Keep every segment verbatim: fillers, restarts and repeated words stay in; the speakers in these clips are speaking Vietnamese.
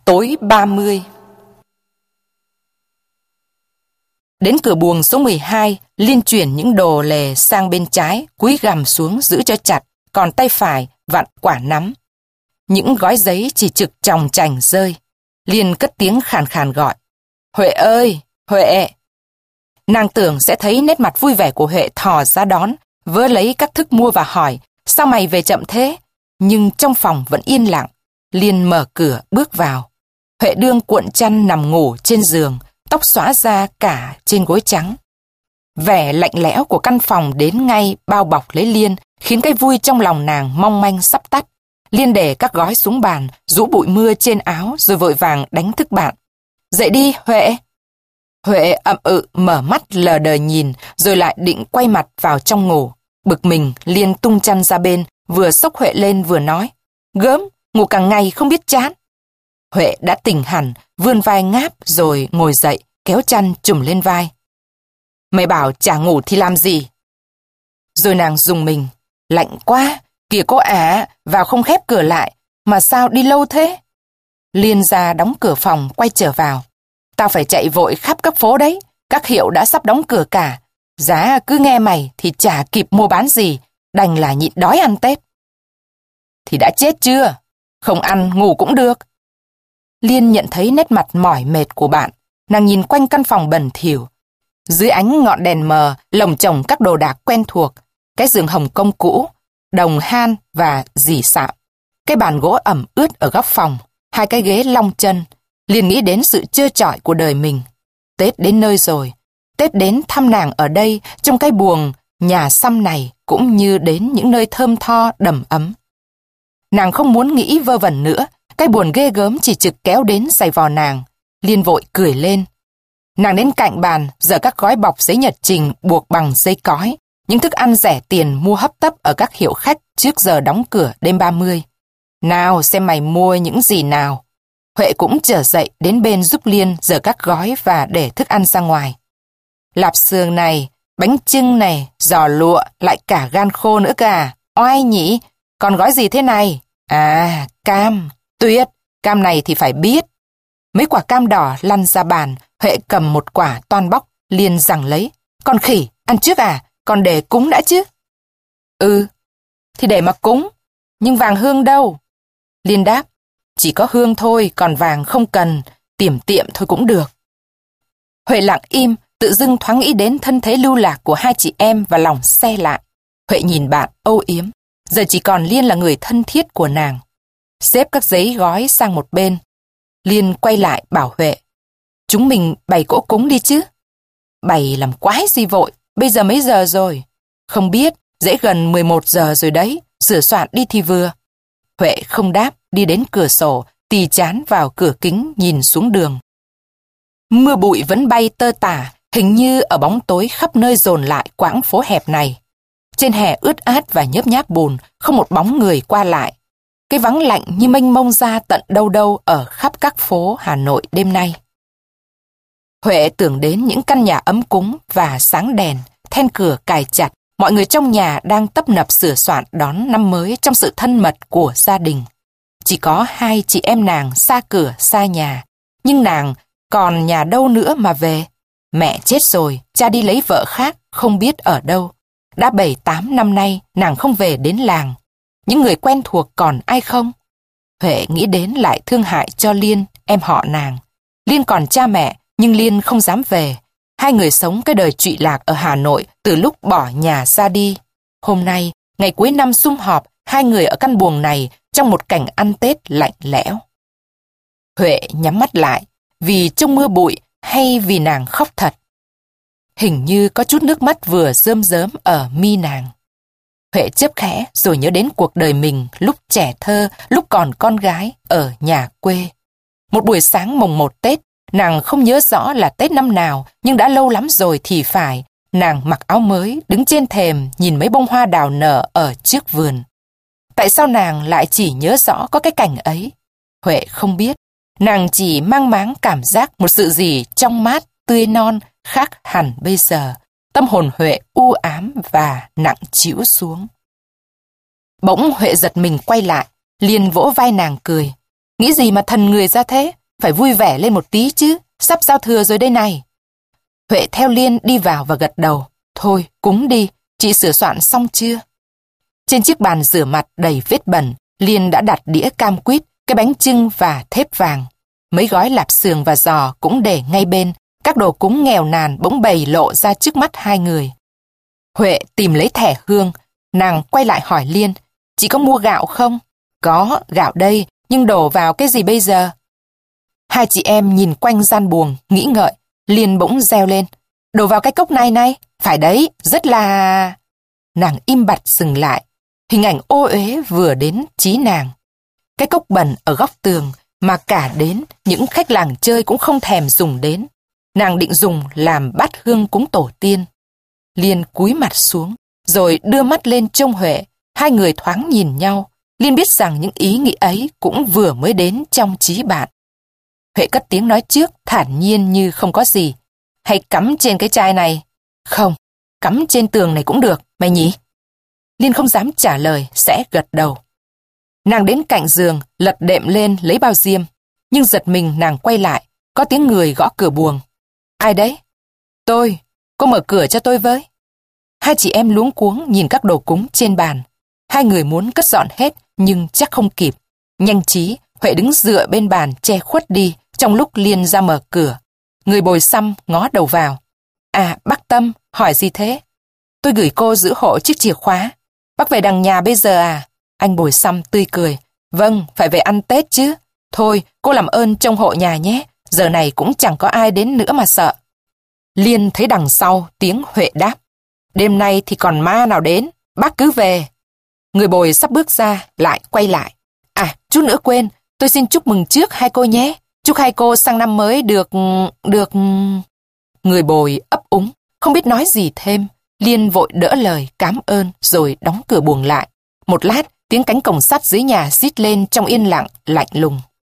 Tối ba mươi. Đến cửa buồng số mười hai, Liên chuyển những đồ lề sang bên trái, cúi gằm xuống giữ cho chặt, còn tay phải vặn quả nắm. Những gói giấy chỉ trực chòng chành rơi. Liên cất tiếng khàn khàn gọi: "Huệ ơi, Huệ!" Nàng tưởng sẽ thấy nét mặt vui vẻ của Huệ thò ra đón, vớ lấy các thức mua và hỏi: "Sao mày về chậm thế?" Nhưng trong phòng vẫn yên lặng. Liên mở cửa bước vào. Huệ đương cuộn chăn nằm ngủ trên giường, tóc xõa ra cả trên gối trắng. Vẻ lạnh lẽo của căn phòng đến ngay bao bọc lấy Liên, khiến cái vui trong lòng nàng mong manh sắp tắt. Liên để các gói xuống bàn, rũ bụi mưa trên áo rồi vội vàng đánh thức bạn: "Dậy đi, Huệ!" Huệ ậm ừ mở mắt lờ đờ nhìn, rồi lại định quay mặt vào trong ngủ. Bực mình, Liên tung chăn ra bên, vừa xốc Huệ lên vừa nói: "Gớm, ngủ cả ngày không biết chán." Huệ đã tỉnh hẳn, vươn vai ngáp rồi ngồi dậy, kéo chăn trùm lên vai. "Mày bảo chả ngủ thì làm gì?" Rồi nàng rùng mình: "Lạnh quá, kìa cô ả, vào không khép cửa lại, mà sao đi lâu thế?" Liên ra đóng cửa phòng, quay trở vào: "Tao phải chạy vội khắp các phố đấy, các hiệu đã sắp đóng cửa cả. Giá cứ nghe mày thì chả kịp mua bán gì, đành là nhịn đói ăn Tết." "Thì đã chết chưa? Không ăn ngủ cũng được." Liên nhận thấy nét mặt mỏi mệt của bạn. Nàng nhìn quanh căn phòng bẩn thỉu. Dưới ánh ngọn đèn mờ lồng chồng các đồ đạc quen thuộc: cái giường hồng kông cũ, đồng han và rỉ sạm, cái bàn gỗ ẩm ướt ở góc phòng, hai cái ghế long chân. Liên nghĩ đến sự trơ trọi của đời mình. Tết đến nơi rồi. Tết đến thăm nàng ở đây, trong cái buồng nhà xăm này, cũng như đến những nơi thơm tho đầm ấm. Nàng không muốn nghĩ vơ vẩn nữa. Cái buồn ghê gớm chỉ trực kéo đến giày vò nàng. Liên vội cười lên. Nàng đến cạnh bàn, giở các gói bọc giấy nhật trình buộc bằng dây cói, những thức ăn rẻ tiền mua hấp tấp ở các hiệu khách trước giờ đóng cửa đêm ba mươi. "Nào xem mày mua những gì nào." Huệ cũng trở dậy đến bên giúp Liên giở các gói và để thức ăn ra ngoài. "Lạp xương này, bánh chưng này, giò lụa, lại cả gan khô nữa cả. Oai nhỉ? Còn gói gì thế này? À, cam. Tuyệt, cam này thì phải biết." Mấy quả cam đỏ lăn ra bàn. Huệ cầm một quả toan bóc. Liên giằng lấy: "Con khỉ, ăn trước à? Còn để cúng đã chứ?" "Ừ, thì để mà cúng. Nhưng vàng hương đâu?" Liên đáp: "Chỉ có hương thôi, còn vàng không cần, tiểm tiệm thôi cũng được." Huệ lặng im, tự dưng thoáng nghĩ đến thân thế lưu lạc của hai chị em và lòng se lại. Huệ nhìn bạn âu yếm. Giờ chỉ còn Liên là người thân thiết của nàng. Xếp các giấy gói sang một bên. Liên quay lại bảo Huệ: "Chúng mình bày cỗ cúng đi chứ." "Bày làm quái gì vội, bây giờ mấy giờ rồi?" "Không biết, dễ gần mười một giờ rồi đấy, sửa soạn đi thì vừa." Huệ không đáp, đi đến cửa sổ, tì chán vào cửa kính nhìn xuống đường. Mưa bụi vẫn bay tơ tả, hình như ở bóng tối khắp nơi dồn lại quãng phố hẹp này. Trên hè ướt át và nhớp nháp bùn, không một bóng người qua lại. Cái vắng lạnh như mênh mông ra tận đâu đâu ở khắp các phố Hà Nội đêm nay. Huệ tưởng đến những căn nhà ấm cúng và sáng đèn, then cửa cài chặt, mọi người trong nhà đang tấp nập sửa soạn đón năm mới trong sự thân mật của gia đình. Chỉ có hai chị em nàng xa cửa xa nhà, nhưng nàng còn nhà đâu nữa mà về. Mẹ chết rồi, cha đi lấy vợ khác, không biết ở đâu. Đã bảy tám năm nay nàng không về đến làng. Những người quen thuộc còn ai không? Huệ nghĩ đến lại thương hại cho Liên, em họ nàng. Liên còn cha mẹ, nhưng Liên không dám về. Hai người sống cái đời trụy lạc ở Hà Nội từ lúc bỏ nhà ra đi. Hôm nay, ngày cuối năm sum họp, hai người ở căn buồng này trong một cảnh ăn Tết lạnh lẽo. Huệ nhắm mắt lại, vì trong mưa bụi hay vì nàng khóc thật. Hình như có chút nước mắt vừa rơm rớm ở mi nàng. Huệ chớp khẽ rồi nhớ đến cuộc đời mình lúc trẻ thơ, lúc còn con gái ở nhà quê. Một buổi sáng mồng một Tết, nàng không nhớ rõ là Tết năm nào, nhưng đã lâu lắm rồi thì phải. Nàng mặc áo mới, đứng trên thềm nhìn mấy bông hoa đào nở ở trước vườn. Tại sao nàng lại chỉ nhớ rõ có cái cảnh ấy? Huệ không biết. Nàng chỉ mang máng cảm giác một sự gì trong mát, tươi non, khác hẳn bây giờ. Tâm hồn Huệ u ám và nặng trĩu xuống. Bỗng Huệ giật mình quay lại, Liên vỗ vai nàng cười. Nghĩ gì mà thần người ra thế? Phải vui vẻ lên một tí chứ, sắp giao thừa rồi đây này. Huệ theo Liên đi vào và gật đầu. Thôi, cúng đi, chị sửa soạn xong chưa? Trên chiếc bàn rửa mặt đầy vết bẩn, Liên đã đặt đĩa cam quýt, cái bánh chưng và thếp vàng. Mấy gói lạp xưởng và giò cũng để ngay bên, các đồ cúng nghèo nàn bỗng bày lộ ra trước mắt hai người. Huệ tìm lấy thẻ hương, nàng quay lại hỏi Liên, chị có mua gạo không? Có, gạo đây, nhưng đổ vào cái gì bây giờ? Hai chị em nhìn quanh gian buồng, nghĩ ngợi, Liên bỗng reo lên, đổ vào cái cốc này này, phải đấy, rất là... Nàng im bặt dừng lại, hình ảnh ô uế vừa đến trí nàng. Cái cốc bẩn ở góc tường mà cả đến những khách làng chơi cũng không thèm dùng đến. Nàng định dùng làm bát hương cúng tổ tiên. Liên cúi mặt xuống, rồi đưa mắt lên trông Huệ. Hai người thoáng nhìn nhau. Liên biết rằng những ý nghĩ ấy cũng vừa mới đến trong trí bạn. Huệ cất tiếng nói trước, thản nhiên như không có gì. Hay cắm trên cái chai này? Không, cắm trên tường này cũng được, mày nhỉ? Liên không dám trả lời, sẽ gật đầu. Nàng đến cạnh giường, lật đệm lên lấy bao diêm. Nhưng giật mình nàng quay lại, có tiếng người gõ cửa buồng. Ai đấy? Tôi, cô mở cửa cho tôi với. Hai chị em luống cuống nhìn các đồ cúng trên bàn. Hai người muốn cất dọn hết, nhưng chắc không kịp. Nhanh trí, Huệ đứng dựa bên bàn che khuất đi, trong lúc Liên ra mở cửa. Người bồi xăm ngó đầu vào. À, bác Tâm, hỏi gì thế? Tôi gửi cô giữ hộ chiếc chìa khóa. Bác về đằng nhà bây giờ à? Anh bồi xăm tươi cười. Vâng, phải về ăn Tết chứ. Thôi, cô làm ơn trông hộ nhà nhé. Giờ này cũng chẳng có ai đến nữa mà sợ. Liên thấy đằng sau tiếng Huệ đáp. Đêm nay thì còn ma nào đến, bác cứ về. Người bồi sắp bước ra, lại quay lại. À, chút nữa quên, tôi xin chúc mừng trước hai cô nhé. Chúc hai cô sang năm mới được... được... Người bồi ấp úng, không biết nói gì thêm. Liên vội đỡ lời, cám ơn, rồi đóng cửa buồng lại. Một lát, tiếng cánh cổng sắt dưới nhà rít lên trong yên lặng, lạnh lùng.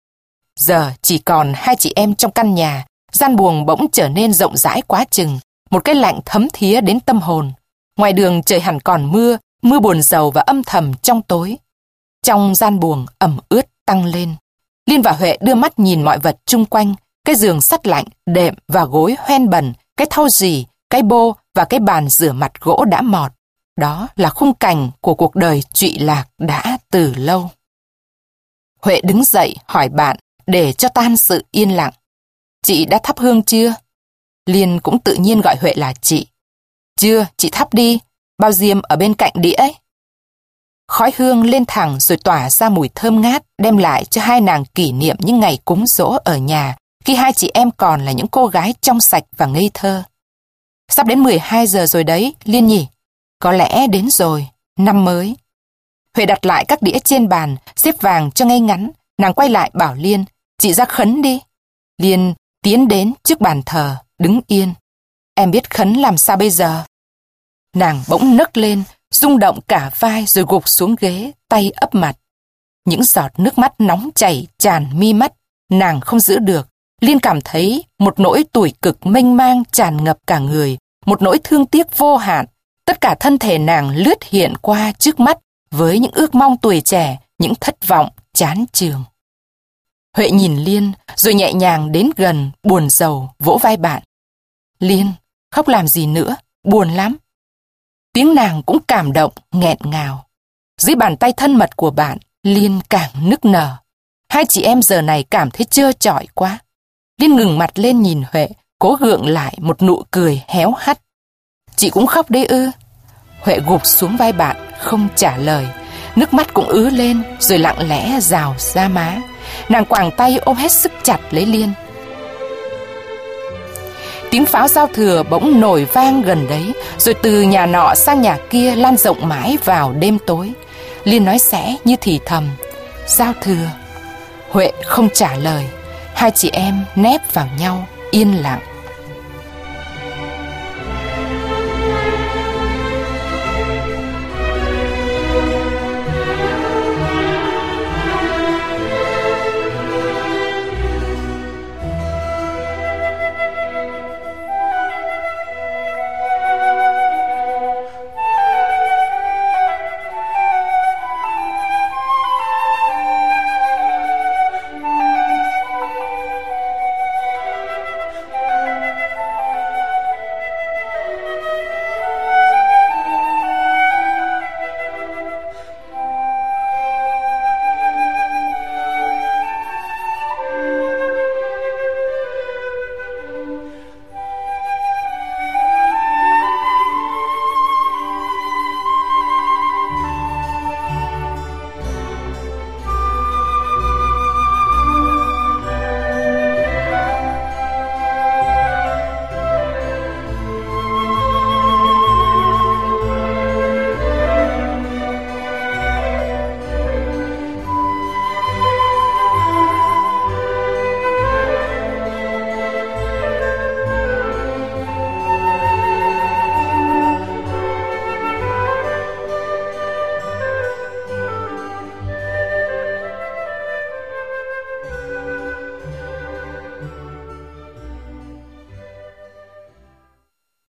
Giờ chỉ còn hai chị em trong căn nhà, gian buồng bỗng trở nên rộng rãi quá chừng, một cái lạnh thấm thía đến tâm hồn. Ngoài đường trời hẳn còn mưa, mưa buồn rầu và âm thầm trong tối. Trong gian buồng ẩm ướt tăng lên. Liên và Huệ đưa mắt nhìn mọi vật chung quanh, cái giường sắt lạnh, đệm và gối hoen bẩn, cái thau rỉ, cái bô và cái bàn rửa mặt gỗ đã mọt. Đó là khung cảnh của cuộc đời trụy lạc đã từ lâu. Huệ đứng dậy hỏi bạn để cho tan sự yên lặng. Chị đã thắp hương chưa? Liên cũng tự nhiên gọi Huệ là chị. Chưa, chị thắp đi, bao diêm ở bên cạnh đĩa ấy. Khói hương lên thẳng rồi tỏa ra mùi thơm ngát, đem lại cho hai nàng kỷ niệm những ngày cúng dỗ ở nhà, khi hai chị em còn là những cô gái trong sạch và ngây thơ. Sắp đến mười hai giờ rồi đấy, Liên nhỉ? Có lẽ đến rồi, năm mới. Huệ đặt lại các đĩa trên bàn, xếp vàng cho ngay ngắn. Nàng quay lại bảo Liên, chị ra khấn đi. Liên tiến đến trước bàn thờ, đứng yên. Em biết khấn làm sao bây giờ? Nàng bỗng nấc lên, rung động cả vai rồi gục xuống ghế, tay ấp mặt. Những giọt nước mắt nóng chảy tràn mi mắt, nàng không giữ được. Liên cảm thấy một nỗi tủi cực mênh mang tràn ngập cả người, một nỗi thương tiếc vô hạn. Tất cả thân thể nàng lướt hiện qua trước mắt với những ước mong tuổi trẻ, những thất vọng, chán chường. Huệ nhìn Liên rồi nhẹ nhàng đến gần, buồn rầu, vỗ vai bạn. Liên, khóc làm gì nữa, buồn lắm. Tiếng nàng cũng cảm động, nghẹn ngào. Dưới bàn tay thân mật của bạn, Liên càng nức nở. Hai chị em giờ này cảm thấy trơ trọi quá. Liên ngừng mặt lên nhìn Huệ, cố gượng lại một nụ cười héo hắt. Chị cũng khóc đấy ư? Huệ gục xuống vai bạn, không trả lời. Nước mắt cũng ứ lên, rồi lặng lẽ rào ra má. Nàng quàng tay ôm hết sức chặt lấy Liên. Tiếng pháo giao thừa bỗng nổi vang gần đấy, rồi từ nhà nọ sang nhà kia lan rộng mãi vào đêm tối. Liên nói khẽ như thì thầm, giao thừa. Huệ không trả lời. Hai chị em nép vào nhau, yên lặng.